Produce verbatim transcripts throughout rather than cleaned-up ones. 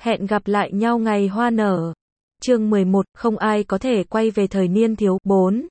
Hẹn gặp lại nhau ngày hoa nở. Chương mười một, không ai có thể quay về thời niên thiếu. bốn.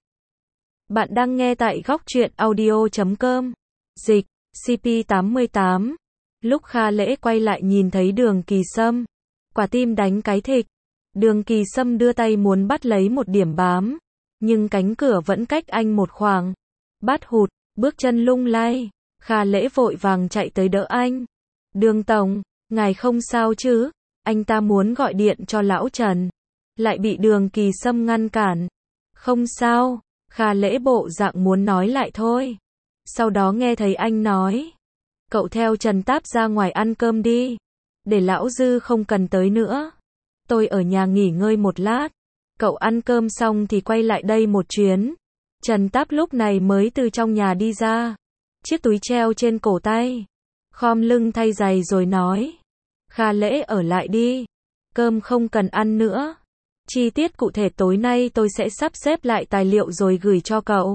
Bạn đang nghe tại góc truyện audio chấm com. Dịch, xê pê tám mươi tám. Lúc Kha Lễ quay lại nhìn thấy Đường Kỳ Sâm, quả tim đánh cái thịch. Đường Kỳ Sâm đưa tay muốn bắt lấy một điểm bám, nhưng cánh cửa vẫn cách anh một khoảng. Bát hụt, bước chân lung lay. Kha Lễ vội vàng chạy tới đỡ anh. Đường tổng, ngài không sao chứ? Anh ta muốn gọi điện cho lão Trần, lại bị Đường Kỳ Sâm ngăn cản. Không sao. Kha Lễ bộ dạng muốn nói lại thôi. Sau đó nghe thấy anh nói, cậu theo Trần Táp ra ngoài ăn cơm đi, để lão Dư không cần tới nữa. Tôi ở nhà nghỉ ngơi một lát, cậu ăn cơm xong thì quay lại đây một chuyến. Trần Táp lúc này mới từ trong nhà đi ra, chiếc túi treo trên cổ tay, khom lưng thay giày rồi nói, Kha Lễ ở lại đi, cơm không cần ăn nữa. Chi tiết cụ thể tối nay tôi sẽ sắp xếp lại tài liệu rồi gửi cho cậu.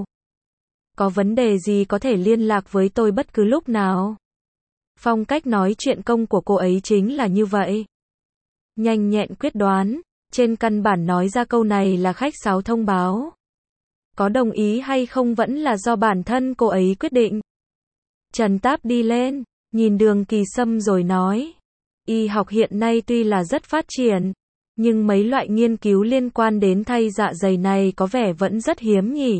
Có vấn đề gì có thể liên lạc với tôi bất cứ lúc nào. Phong cách nói chuyện công của cô ấy chính là như vậy. Nhanh nhẹn quyết đoán, trên căn bản nói ra câu này là khách sáo thông báo. Có đồng ý hay không vẫn là do bản thân cô ấy quyết định. Trần Táp đi lên, nhìn Đường Kỳ Sâm rồi nói, y học hiện nay tuy là rất phát triển, nhưng mấy loại nghiên cứu liên quan đến thay dạ dày này có vẻ vẫn rất hiếm nhỉ.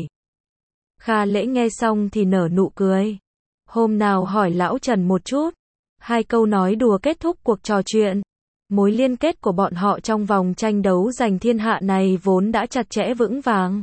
Kha Lễ nghe xong thì nở nụ cười. Hôm nào hỏi lão Trần một chút. Hai câu nói đùa kết thúc cuộc trò chuyện. Mối liên kết của bọn họ trong vòng tranh đấu giành thiên hạ này vốn đã chặt chẽ vững vàng.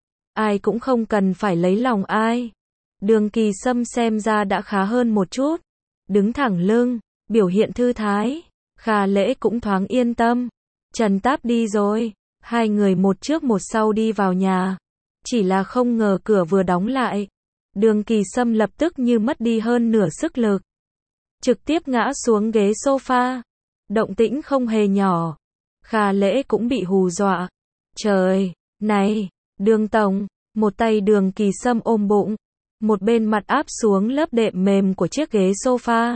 Ai cũng không cần phải lấy lòng ai. Đường Kỳ Sâm xem ra đã khá hơn một chút. Đứng thẳng lưng, biểu hiện thư thái. Kha Lễ cũng thoáng yên tâm. Trần Táp đi rồi. Hai người một trước một sau đi vào nhà. Chỉ là không ngờ cửa vừa đóng lại, Đường Kỳ Sâm lập tức như mất đi hơn nửa sức lực, trực tiếp ngã xuống ghế sofa. Động tĩnh không hề nhỏ. Kha Lễ cũng bị hù dọa. Trời, này, Đường tổng, một tay Đường Kỳ Sâm ôm bụng, một bên mặt áp xuống lớp đệm mềm của chiếc ghế sofa.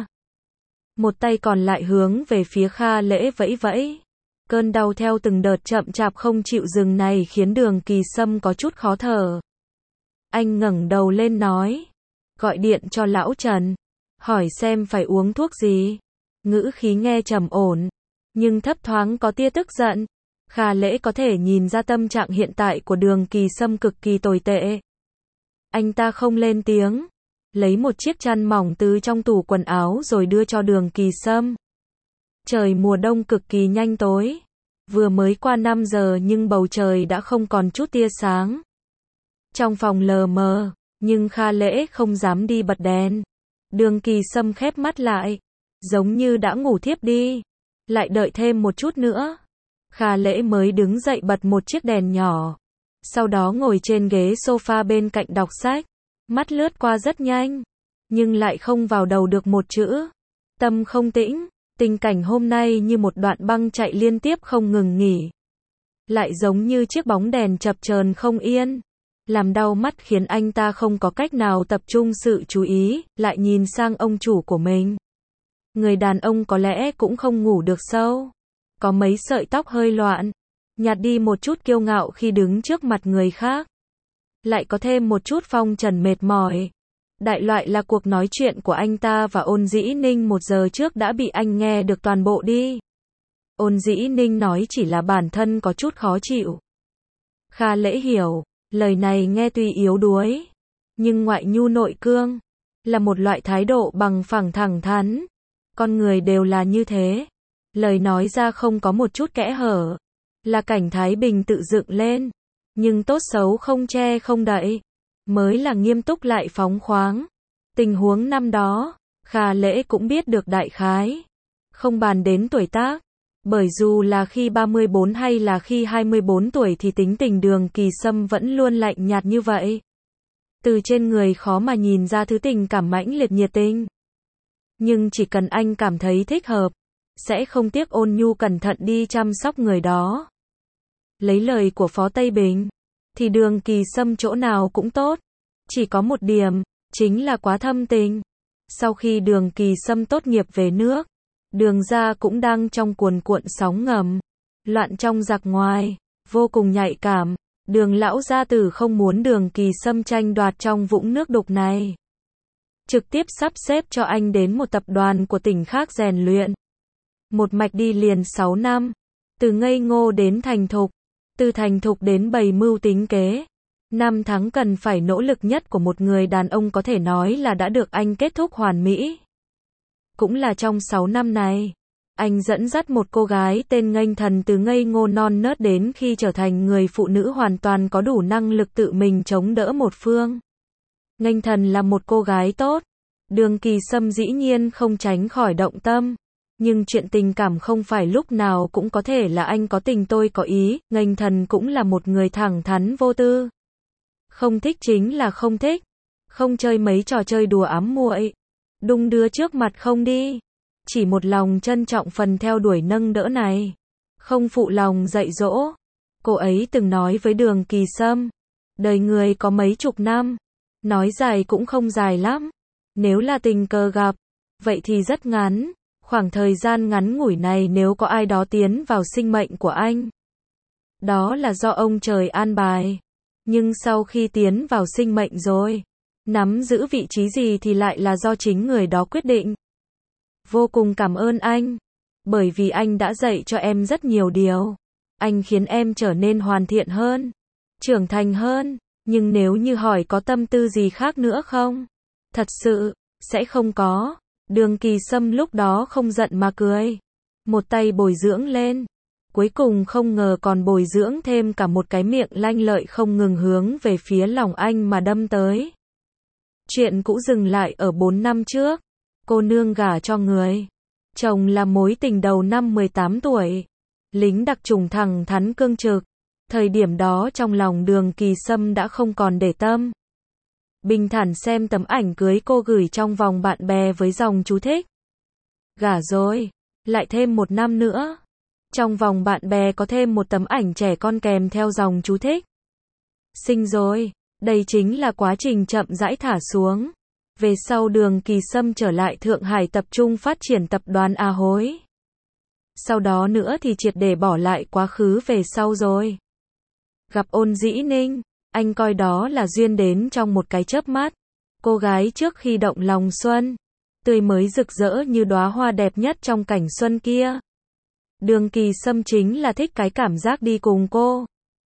Một tay còn lại hướng về phía Kha Lễ vẫy vẫy. Cơn đau theo từng đợt chậm chạp không chịu dừng này khiến Đường Kỳ Sâm có chút khó thở. Anh ngẩng đầu lên nói, gọi điện cho lão Trần, hỏi xem phải uống thuốc gì. Ngữ khí nghe trầm ổn, nhưng thấp thoáng có tia tức giận. Kha Lễ có thể nhìn ra tâm trạng hiện tại của Đường Kỳ Sâm cực kỳ tồi tệ. Anh ta không lên tiếng, lấy một chiếc chăn mỏng từ trong tủ quần áo rồi đưa cho Đường Kỳ Sâm. Trời mùa đông cực kỳ nhanh tối. Vừa mới qua năm giờ nhưng bầu trời đã không còn chút tia sáng. Trong phòng lờ mờ, nhưng Kha Lễ không dám đi bật đèn. Đường Kỳ Sâm khép mắt lại, giống như đã ngủ thiếp đi. Lại đợi thêm một chút nữa. Kha Lễ mới đứng dậy bật một chiếc đèn nhỏ. Sau đó ngồi trên ghế sofa bên cạnh đọc sách. Mắt lướt qua rất nhanh, nhưng lại không vào đầu được một chữ. Tâm không tĩnh. Tình cảnh hôm nay như một đoạn băng chạy liên tiếp không ngừng nghỉ. Lại giống như chiếc bóng đèn chập chờn không yên. Làm đau mắt khiến anh ta không có cách nào tập trung sự chú ý, lại nhìn sang ông chủ của mình. Người đàn ông có lẽ cũng không ngủ được sâu. Có mấy sợi tóc hơi loạn, nhạt đi một chút kiêu ngạo khi đứng trước mặt người khác. Lại có thêm một chút phong trần mệt mỏi. Đại loại là cuộc nói chuyện của anh ta và Ôn Dĩ Ninh một giờ trước đã bị anh nghe được toàn bộ đi. Ôn Dĩ Ninh nói chỉ là bản thân có chút khó chịu. Kha Lễ hiểu, lời này nghe tuy yếu đuối, nhưng ngoại nhu nội cương, là một loại thái độ bằng phẳng thẳng thắn. Con người đều là như thế. Lời nói ra không có một chút kẽ hở, là cảnh thái bình tự dựng lên, nhưng tốt xấu không che không đậy, mới là nghiêm túc lại phóng khoáng. Tình huống năm đó, Kha Lễ cũng biết được đại khái. Không bàn đến tuổi tác, bởi dù là khi ba mươi bốn hay là khi hai mươi bốn tuổi thì tính tình Đường Kỳ Sâm vẫn luôn lạnh nhạt như vậy. Từ trên người khó mà nhìn ra thứ tình cảm mãnh liệt nhiệt tình. Nhưng chỉ cần anh cảm thấy thích hợp, sẽ không tiếc ôn nhu cẩn thận đi chăm sóc người đó. Lấy lời của Phó Tây Bình, thì Đường Kỳ Sâm chỗ nào cũng tốt. Chỉ có một điểm, chính là quá thâm tình. Sau khi Đường Kỳ Sâm tốt nghiệp về nước, Đường ra cũng đang trong cuồn cuộn sóng ngầm, loạn trong giặc ngoài, vô cùng nhạy cảm. Đường lão gia tử không muốn Đường Kỳ Sâm tranh đoạt trong vũng nước đục này. Trực tiếp sắp xếp cho anh đến một tập đoàn của tỉnh khác rèn luyện. Một mạch đi liền sáu năm, từ ngây ngô đến thành thục, từ thành thục đến bày mưu tính kế. Năm tháng cần phải nỗ lực nhất của một người đàn ông có thể nói là đã được anh kết thúc hoàn mỹ. Cũng là trong sáu năm này, anh dẫn dắt một cô gái tên Nghênh Thần từ ngây ngô non nớt đến khi trở thành người phụ nữ hoàn toàn có đủ năng lực tự mình chống đỡ một phương. Nghênh Thần là một cô gái tốt. Đường Kỳ Sâm dĩ nhiên không tránh khỏi động tâm. Nhưng chuyện tình cảm không phải lúc nào cũng có thể là anh có tình tôi có ý. Nghênh Thần cũng là một người thẳng thắn vô tư. Không thích chính là không thích. Không chơi mấy trò chơi đùa ám muội, đung đưa trước mặt không đi. Chỉ một lòng trân trọng phần theo đuổi nâng đỡ này. Không phụ lòng dạy dỗ. Cô ấy từng nói với Đường Kỳ Sâm, đời người có mấy chục năm, nói dài cũng không dài lắm. Nếu là tình cờ gặp, vậy thì rất ngắn. Khoảng thời gian ngắn ngủi này nếu có ai đó tiến vào sinh mệnh của anh, đó là do ông trời an bài. Nhưng sau khi tiến vào sinh mệnh rồi, nắm giữ vị trí gì thì lại là do chính người đó quyết định. Vô cùng cảm ơn anh, bởi vì anh đã dạy cho em rất nhiều điều. Anh khiến em trở nên hoàn thiện hơn, trưởng thành hơn. Nhưng nếu như hỏi có tâm tư gì khác nữa không? Thật sự, sẽ không có. Đường Kỳ Sâm lúc đó không giận mà cười. Một tay bồi dưỡng lên. Cuối cùng không ngờ còn bồi dưỡng thêm cả một cái miệng lanh lợi không ngừng hướng về phía lòng anh mà đâm tới. Chuyện cũ dừng lại ở bốn năm trước. Cô nương gả cho người chồng là mối tình đầu năm mười tám tuổi. Lính đặc chủng thẳng thắn cương trực. Thời điểm đó trong lòng Đường Kỳ Sâm đã không còn để tâm. Bình thản xem tấm ảnh cưới cô gửi trong vòng bạn bè với dòng chú thích. Gả rồi, lại thêm một năm nữa. Trong vòng bạn bè có thêm một tấm ảnh trẻ con kèm theo dòng chú thích. Sinh rồi, đây chính là quá trình chậm rãi thả xuống. Về sau Đường Kỳ Sâm trở lại Thượng Hải tập trung phát triển tập đoàn A Hối. Sau đó nữa thì triệt để bỏ lại quá khứ về sau rồi. Gặp Ôn Dĩ Ninh, anh coi đó là duyên đến trong một cái chớp mắt. Cô gái trước khi động lòng xuân, tươi mới rực rỡ như đóa hoa đẹp nhất trong cảnh xuân kia. Đường Kỳ Sâm chính là thích cái cảm giác đi cùng cô.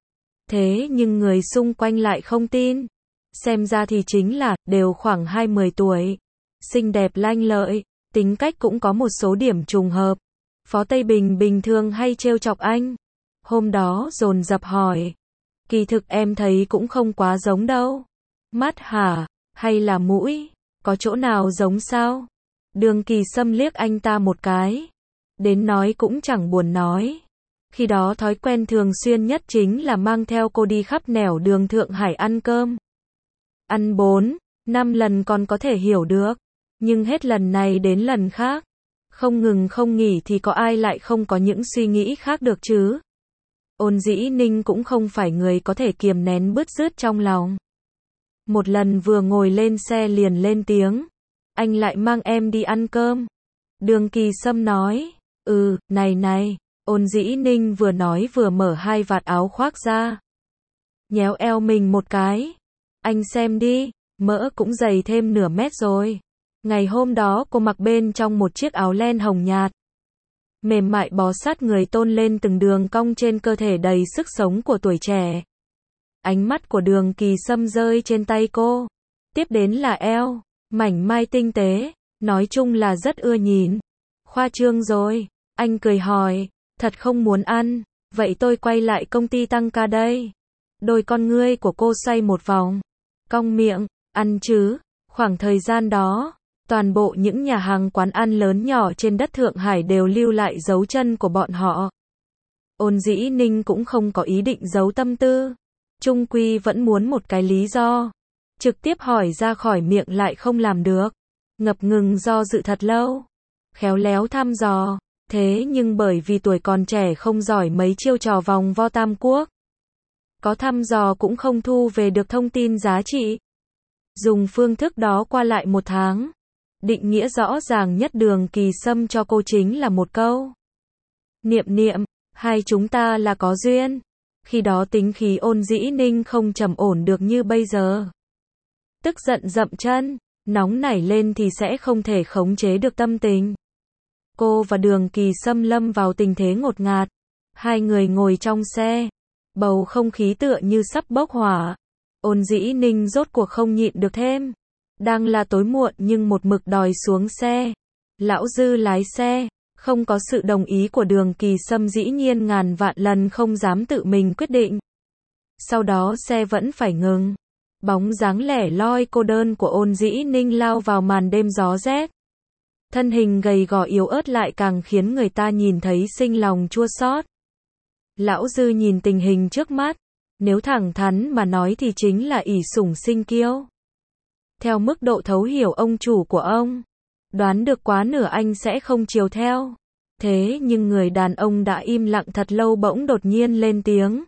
Thế nhưng người xung quanh lại không tin. Xem ra thì chính là, đều khoảng hai mươi tuổi. Xinh đẹp lanh lợi, tính cách cũng có một số điểm trùng hợp. Phó Tây Bình bình thường hay trêu chọc anh. Hôm đó dồn dập hỏi. Kỳ thực em thấy cũng không quá giống đâu. Mắt hả? Hay là mũi? Có chỗ nào giống sao? Đường Kỳ Sâm liếc anh ta một cái. Đến nói cũng chẳng buồn nói. Khi đó thói quen thường xuyên nhất chính là mang theo cô đi khắp nẻo đường Thượng Hải ăn cơm. Ăn bốn, năm lần còn có thể hiểu được. Nhưng hết lần này đến lần khác. Không ngừng không nghỉ thì có ai lại không có những suy nghĩ khác được chứ? Ôn Dĩ Ninh cũng không phải người có thể kiềm nén bứt rứt trong lòng. Một lần vừa ngồi lên xe liền lên tiếng. Anh lại mang em đi ăn cơm. Đường Kỳ Sâm nói. Ừ, này này. Ôn Dĩ Ninh vừa nói vừa mở hai vạt áo khoác ra. Nhéo eo mình một cái. Anh xem đi, mỡ cũng dày thêm nửa mét rồi. Ngày hôm đó cô mặc bên trong một chiếc áo len hồng nhạt. Mềm mại bó sát người tôn lên từng đường cong trên cơ thể đầy sức sống của tuổi trẻ. Ánh mắt của Đường Kỳ Sâm rơi trên tay cô. Tiếp đến là eo, mảnh mai tinh tế, nói chung là rất ưa nhìn. Khoa trương rồi, anh cười hỏi, thật không muốn ăn, vậy tôi quay lại công ty tăng ca đây. Đôi con ngươi của cô xoay một vòng, cong miệng, ăn chứ, khoảng thời gian đó. Toàn bộ những nhà hàng quán ăn lớn nhỏ trên đất Thượng Hải đều lưu lại dấu chân của bọn họ. Ôn Dĩ Ninh cũng không có ý định giấu tâm tư. Chung quy vẫn muốn một cái lý do. Trực tiếp hỏi ra khỏi miệng lại không làm được. Ngập ngừng do dự thật lâu. Khéo léo thăm dò. Thế nhưng bởi vì tuổi còn trẻ không giỏi mấy chiêu trò vòng vo tam quốc. Có thăm dò cũng không thu về được thông tin giá trị. Dùng phương thức đó qua lại một tháng. Định nghĩa rõ ràng nhất Đường Kỳ Sâm cho cô chính là một câu. Niệm niệm, hai chúng ta là có duyên. Khi đó tính khí Ôn Dĩ Ninh không trầm ổn được như bây giờ. Tức giận dậm chân, nóng nảy lên thì sẽ không thể khống chế được tâm tình. Cô và Đường Kỳ Sâm lâm vào tình thế ngột ngạt. Hai người ngồi trong xe. Bầu không khí tựa như sắp bốc hỏa. Ôn Dĩ Ninh rốt cuộc không nhịn được thêm. Đang là tối muộn nhưng một mực đòi xuống xe. Lão Dư lái xe. Không có sự đồng ý của Đường Kỳ Sâm dĩ nhiên ngàn vạn lần không dám tự mình quyết định. Sau đó xe vẫn phải ngừng. Bóng dáng lẻ loi cô đơn của Ôn Dĩ Ninh lao vào màn đêm gió rét. Thân hình gầy gò yếu ớt lại càng khiến người ta nhìn thấy sinh lòng chua xót. Lão Dư nhìn tình hình trước mắt. Nếu thẳng thắn mà nói thì chính là ỷ sủng sinh kiêu. Theo mức độ thấu hiểu ông chủ của ông. Đoán được quá nửa anh sẽ không chiều theo. Thế nhưng người đàn ông đã im lặng thật lâu bỗng đột nhiên lên tiếng.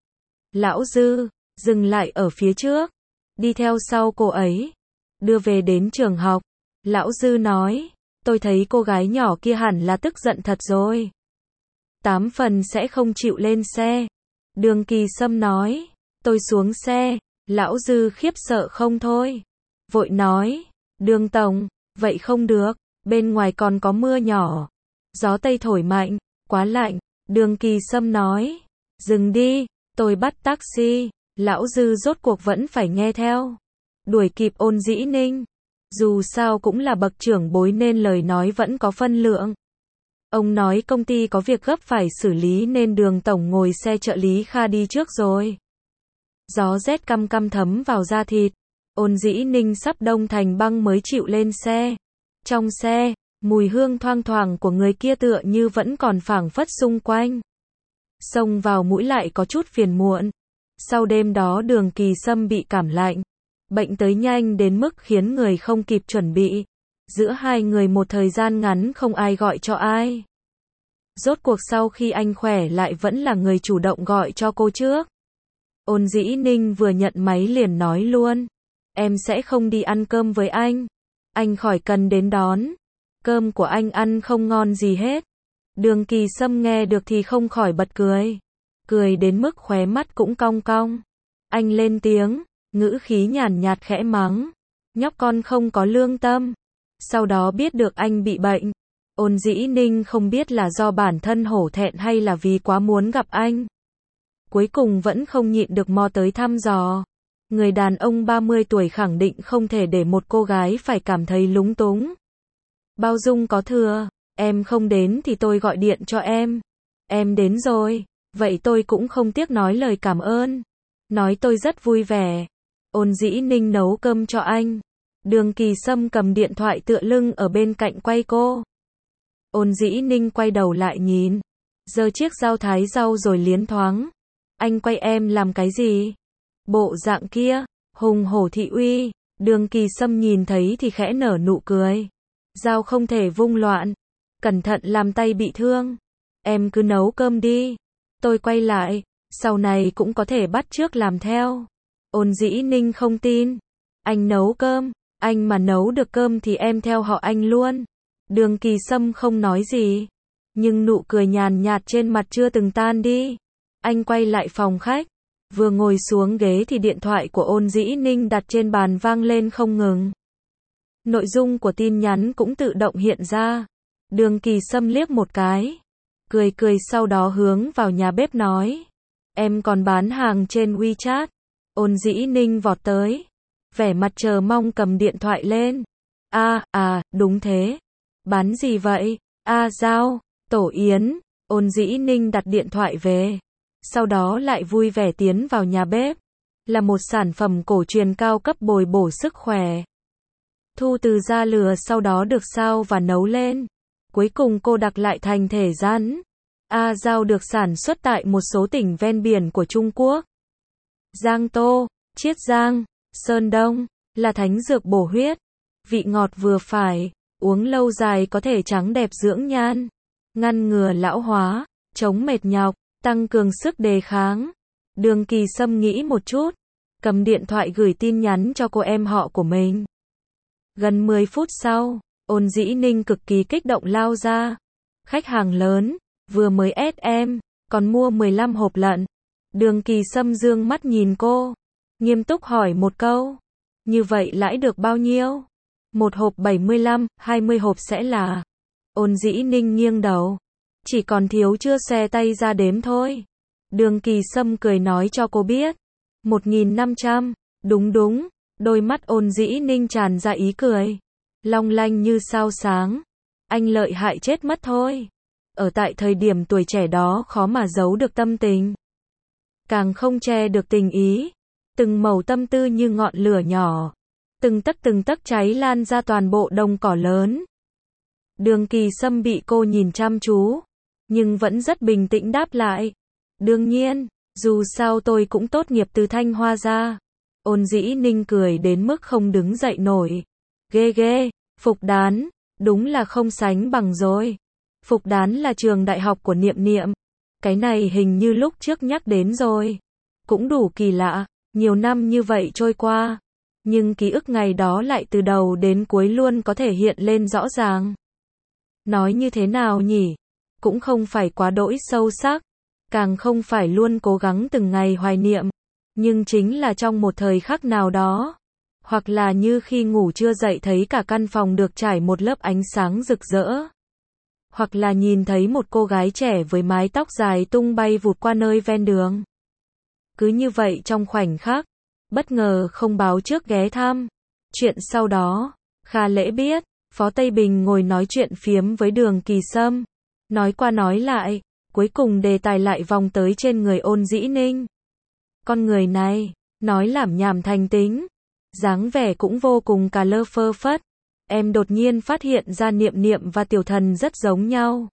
Lão Dư, dừng lại ở phía trước. Đi theo sau cô ấy. Đưa về đến trường học. Lão Dư nói. Tôi thấy cô gái nhỏ kia hẳn là tức giận thật rồi. Tám phần sẽ không chịu lên xe. Đường Kỳ Sâm nói. Tôi xuống xe. Lão Dư khiếp sợ không thôi. Vội nói. Đường tổng. Vậy không được. Bên ngoài còn có mưa nhỏ. Gió Tây thổi mạnh. Quá lạnh. Đường Kỳ Sâm nói. Dừng đi. Tôi bắt taxi. Lão Dư rốt cuộc vẫn phải nghe theo. Đuổi kịp Ôn Dĩ Ninh. Dù sao cũng là bậc trưởng bối nên lời nói vẫn có phân lượng. Ông nói công ty có việc gấp phải xử lý nên Đường tổng ngồi xe trợ lý Kha đi trước rồi. Gió rét căm căm thấm vào da thịt. Ôn Dĩ Ninh sắp đông thành băng mới chịu lên xe. Trong xe, mùi hương thoang thoảng của người kia tựa như vẫn còn phảng phất xung quanh. Xông vào mũi lại có chút phiền muộn. Sau đêm đó Đường Kỳ Sâm bị cảm lạnh. Bệnh tới nhanh đến mức khiến người không kịp chuẩn bị. Giữa hai người một thời gian ngắn không ai gọi cho ai. Rốt cuộc sau khi anh khỏe lại vẫn là người chủ động gọi cho cô trước. Ôn Dĩ Ninh vừa nhận máy liền nói luôn. Em sẽ không đi ăn cơm với anh. Anh khỏi cần đến đón. Cơm của anh ăn không ngon gì hết. Đường Kỳ Sâm nghe được thì không khỏi bật cười. Cười đến mức khóe mắt cũng cong cong. Anh lên tiếng, ngữ khí nhàn nhạt khẽ mắng. Nhóc con không có lương tâm. Sau đó biết được anh bị bệnh. Ôn Dĩ Ninh không biết là do bản thân hổ thẹn hay là vì quá muốn gặp anh. Cuối cùng vẫn không nhịn được mò tới thăm dò. Người đàn ông ba mươi tuổi khẳng định không thể để một cô gái phải cảm thấy lúng túng. Bao dung có thừa, em không đến thì tôi gọi điện cho em. Em đến rồi, vậy tôi cũng không tiếc nói lời cảm ơn. Nói tôi rất vui vẻ. Ôn Dĩ Ninh nấu cơm cho anh. Đường Kỳ Sâm cầm điện thoại tựa lưng ở bên cạnh quay cô. Ôn Dĩ Ninh quay đầu lại nhìn. Giơ chiếc dao thái rau rồi liến thoáng. Anh quay em làm cái gì? Bộ dạng kia, hùng hổ thị uy. Đường Kỳ Sâm nhìn thấy thì khẽ nở nụ cười. Dao không thể vung loạn. Cẩn thận làm tay bị thương. Em cứ nấu cơm đi. Tôi quay lại. Sau này cũng có thể bắt chước làm theo. Ôn Dĩ Ninh không tin. Anh nấu cơm. Anh mà nấu được cơm thì em theo họ anh luôn. Đường Kỳ Sâm không nói gì. Nhưng nụ cười nhàn nhạt trên mặt chưa từng tan đi. Anh quay lại phòng khách. Vừa ngồi xuống ghế thì điện thoại của Ôn Dĩ Ninh đặt trên bàn vang lên không ngừng. Nội dung của tin nhắn cũng tự động hiện ra. Đường Kỳ Sâm liếc một cái. Cười cười sau đó hướng vào nhà bếp nói. Em còn bán hàng trên WeChat. Ôn Dĩ Ninh vọt tới. Vẻ mặt chờ mong cầm điện thoại lên. À, à, đúng thế. Bán gì vậy? À, rau, tổ yến. Ôn Dĩ Ninh đặt điện thoại về. Sau đó lại vui vẻ tiến vào nhà bếp. Là một sản phẩm cổ truyền cao cấp bồi bổ sức khỏe. Thu từ da lừa sau đó được sao và nấu lên. Cuối cùng cô đặc lại thành thể rắn. A Giao được sản xuất tại một số tỉnh ven biển của Trung Quốc. Giang Tô, Chiết Giang, Sơn Đông, là thánh dược bổ huyết. Vị ngọt vừa phải, uống lâu dài có thể trắng đẹp dưỡng nhan. Ngăn ngừa lão hóa, chống mệt nhọc, tăng cường sức đề kháng. Đường Kỳ Sâm nghĩ một chút. Cầm điện thoại gửi tin nhắn cho cô em họ của mình. Gần mười phút sau, Ôn Dĩ Ninh cực kỳ kích động lao ra. Khách hàng lớn, vừa mới ét em, còn mua mười lăm hộp lận. Đường Kỳ Sâm dương mắt nhìn cô, nghiêm túc hỏi một câu. Như vậy lãi được bao nhiêu? Một hộp bảy mươi lăm, hai mươi hộp sẽ là. Ôn Dĩ Ninh nghiêng đầu. Chỉ còn thiếu chưa xe tay ra đếm thôi. Đường Kỳ Sâm cười nói cho cô biết. một nghìn năm trăm, đúng đúng. Đôi mắt Ôn Dĩ Ninh tràn ra ý cười. Long lanh như sao sáng. Anh lợi hại chết mất thôi. Ở tại thời điểm tuổi trẻ đó khó mà giấu được tâm tình. Càng không che được tình ý. Từng mẩu tâm tư như ngọn lửa nhỏ. Từng tấc từng tấc cháy lan ra toàn bộ đồng cỏ lớn. Đường Kỳ Sâm bị cô nhìn chăm chú. Nhưng vẫn rất bình tĩnh đáp lại. Đương nhiên, dù sao tôi cũng tốt nghiệp từ Thanh Hoa ra. Ôn Dĩ Ninh cười đến mức không đứng dậy nổi. Ghê ghê, Phục Đán, đúng là không sánh bằng rồi. Phục Đán là trường đại học của Niệm Niệm. Cái này hình như lúc trước nhắc đến rồi. Cũng đủ kỳ lạ, nhiều năm như vậy trôi qua. Nhưng ký ức ngày đó lại từ đầu đến cuối luôn có thể hiện lên rõ ràng. Nói như thế nào nhỉ? Cũng không phải quá đỗi sâu sắc. Càng không phải luôn cố gắng từng ngày hoài niệm. Nhưng chính là trong một thời khắc nào đó. Hoặc là như khi ngủ trưa dậy thấy cả căn phòng được trải một lớp ánh sáng rực rỡ. Hoặc là nhìn thấy một cô gái trẻ với mái tóc dài tung bay vụt qua nơi ven đường. Cứ như vậy trong khoảnh khắc, bất ngờ không báo trước ghé thăm. Chuyện sau đó, Kha Lễ biết, Phó Tây Bình ngồi nói chuyện phiếm với Đường Kỳ Sâm. Nói qua nói lại, cuối cùng đề tài lại vòng tới trên người Ôn Dĩ Ninh. Con người này, nói lảm nhảm thành tính. Dáng vẻ cũng vô cùng cà lơ phơ phất. Em đột nhiên phát hiện ra Niệm Niệm và Tiểu Thần rất giống nhau.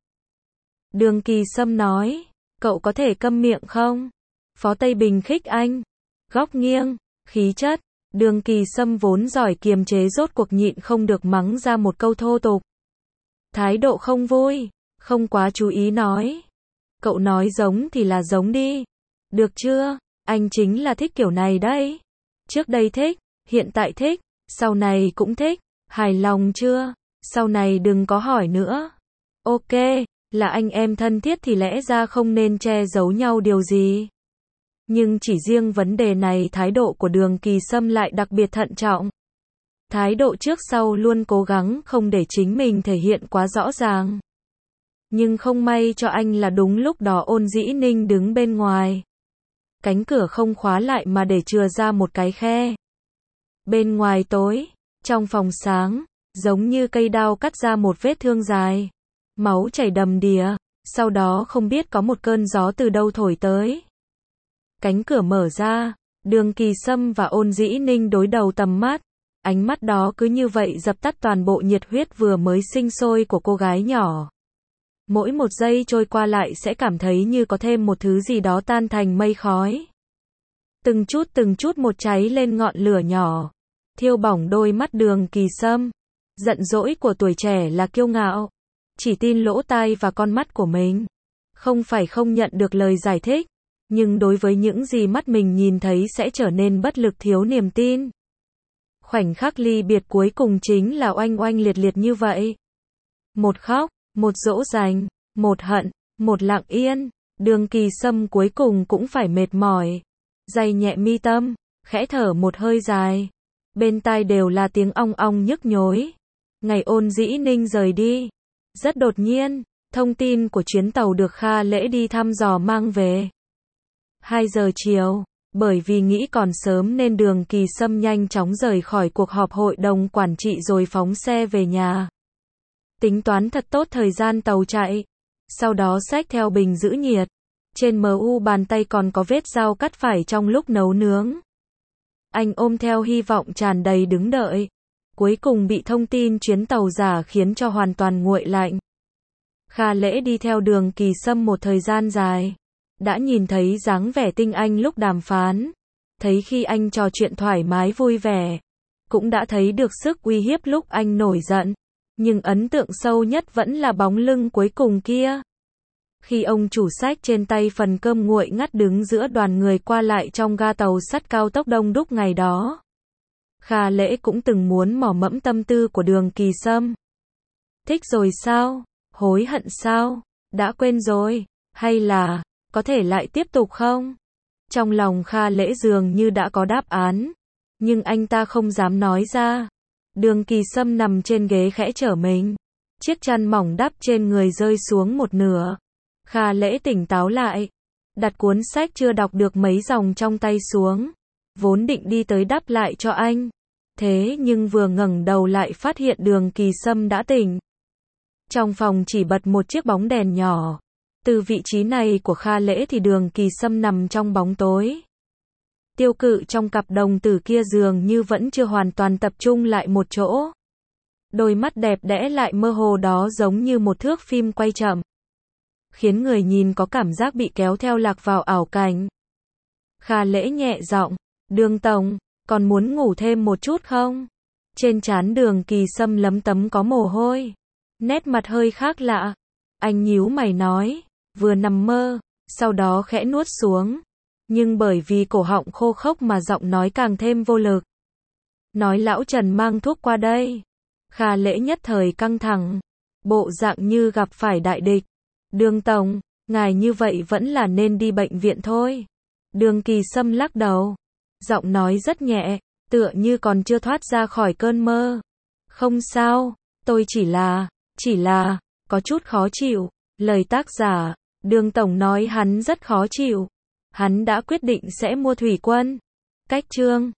Đường Kỳ Sâm nói, cậu có thể câm miệng không? Phó Tây Bình khích anh. Góc nghiêng, khí chất. Đường Kỳ Sâm vốn giỏi kiềm chế rốt cuộc nhịn không được mắng ra một câu thô tục. Thái độ không vui, không quá chú ý nói. Cậu nói giống thì là giống đi. Được chưa? Anh chính là thích kiểu này đấy. Trước đây thích, hiện tại thích, sau này cũng thích. Hài lòng chưa? Sau này đừng có hỏi nữa. Ok, là anh em thân thiết thì lẽ ra không nên che giấu nhau điều gì. Nhưng chỉ riêng vấn đề này thái độ của Đường Kỳ Sâm lại đặc biệt thận trọng. Thái độ trước sau luôn cố gắng không để chính mình thể hiện quá rõ ràng. Nhưng không may cho anh là đúng lúc đó Ôn Dĩ Ninh đứng bên ngoài. Cánh cửa không khóa lại mà để chừa ra một cái khe. Bên ngoài tối, trong phòng sáng, giống như cây đao cắt ra một vết thương dài. Máu chảy đầm đìa, sau đó không biết có một cơn gió từ đâu thổi tới. Cánh cửa mở ra, Đường Kỳ Sâm và Ôn Dĩ Ninh đối đầu tầm mắt. Ánh mắt đó cứ như vậy dập tắt toàn bộ nhiệt huyết vừa mới sinh sôi của cô gái nhỏ. Mỗi một giây trôi qua lại sẽ cảm thấy như có thêm một thứ gì đó tan thành mây khói. Từng chút từng chút một cháy lên ngọn lửa nhỏ. Thiêu bỏng đôi mắt Đường Kỳ Sâm. Giận dỗi của tuổi trẻ là kiêu ngạo. Chỉ tin lỗ tai và con mắt của mình. Không phải không nhận được lời giải thích. Nhưng đối với những gì mắt mình nhìn thấy sẽ trở nên bất lực thiếu niềm tin. Khoảnh khắc ly biệt cuối cùng chính là oanh oanh liệt liệt như vậy. Một khóc, một dỗ dành, một hận, một lặng yên. Đường Kỳ Sâm cuối cùng cũng phải mệt mỏi. Day nhẹ mi tâm, khẽ thở một hơi dài. Bên tai đều là tiếng ong ong nhức nhối. Ngày Ôn Dĩ Ninh rời đi. Rất đột nhiên, thông tin của chuyến tàu được Kha Lễ đi thăm dò mang về. hai giờ chiều, bởi vì nghĩ còn sớm nên Đường Kỳ Sâm nhanh chóng rời khỏi cuộc họp hội đồng quản trị rồi phóng xe về nhà. Tính toán thật tốt thời gian tàu chạy. Sau đó xách theo bình giữ nhiệt. Trên mu bàn tay còn có vết dao cắt phải trong lúc nấu nướng. Anh ôm theo hy vọng tràn đầy đứng đợi. Cuối cùng bị thông tin chuyến tàu giả khiến cho hoàn toàn nguội lạnh. Kha Lễ đi theo Đường Kỳ Sâm một thời gian dài. Đã nhìn thấy dáng vẻ tinh anh lúc đàm phán. Thấy khi anh trò chuyện thoải mái vui vẻ. Cũng đã thấy được sức uy hiếp lúc anh nổi giận. Nhưng ấn tượng sâu nhất vẫn là bóng lưng cuối cùng kia. Khi ông chủ xách trên tay phần cơm nguội ngắt đứng giữa đoàn người qua lại trong ga tàu sắt cao tốc đông đúc ngày đó. Kha Lễ cũng từng muốn mò mẫm tâm tư của Đường Kỳ Sâm. Thích rồi sao? Hối hận sao? Đã quên rồi? Hay là, có thể lại tiếp tục không? Trong lòng Kha Lễ dường như đã có đáp án, nhưng anh ta không dám nói ra. Đường Kỳ Sâm nằm trên ghế khẽ trở mình. Chiếc chăn mỏng đắp trên người rơi xuống một nửa. Kha Lễ tỉnh táo lại, đặt cuốn sách chưa đọc được mấy dòng trong tay xuống, vốn định đi tới đắp lại cho anh. Thế nhưng vừa ngẩng đầu lại phát hiện Đường Kỳ Sâm đã tỉnh. Trong phòng chỉ bật một chiếc bóng đèn nhỏ. Từ vị trí này của Kha Lễ thì Đường Kỳ Sâm nằm trong bóng tối. Tiêu Cự trong cặp đồng tử kia dường như vẫn chưa hoàn toàn tập trung lại một chỗ. Đôi mắt đẹp đẽ lại mơ hồ đó giống như một thước phim quay chậm, khiến người nhìn có cảm giác bị kéo theo lạc vào ảo cảnh. Kha Lễ nhẹ giọng, Đường tổng, còn muốn ngủ thêm một chút không? Trên trán Đường Kỳ Sâm lấm tấm có mồ hôi, nét mặt hơi khác lạ. Anh nhíu mày nói, vừa nằm mơ, sau đó khẽ nuốt xuống. Nhưng bởi vì cổ họng khô khốc mà giọng nói càng thêm vô lực. Nói lão Trần mang thuốc qua đây. Kha Lễ nhất thời căng thẳng, bộ dạng như gặp phải đại địch. Đường tổng, ngài như vậy vẫn là nên đi bệnh viện thôi. Đường Kỳ Sâm lắc đầu, giọng nói rất nhẹ, tựa như còn chưa thoát ra khỏi cơn mơ. Không sao, tôi chỉ là, chỉ là, có chút khó chịu. Lời tác giả, Đường tổng nói hắn rất khó chịu. Hắn đã quyết định sẽ mua thủy quân. Cách chương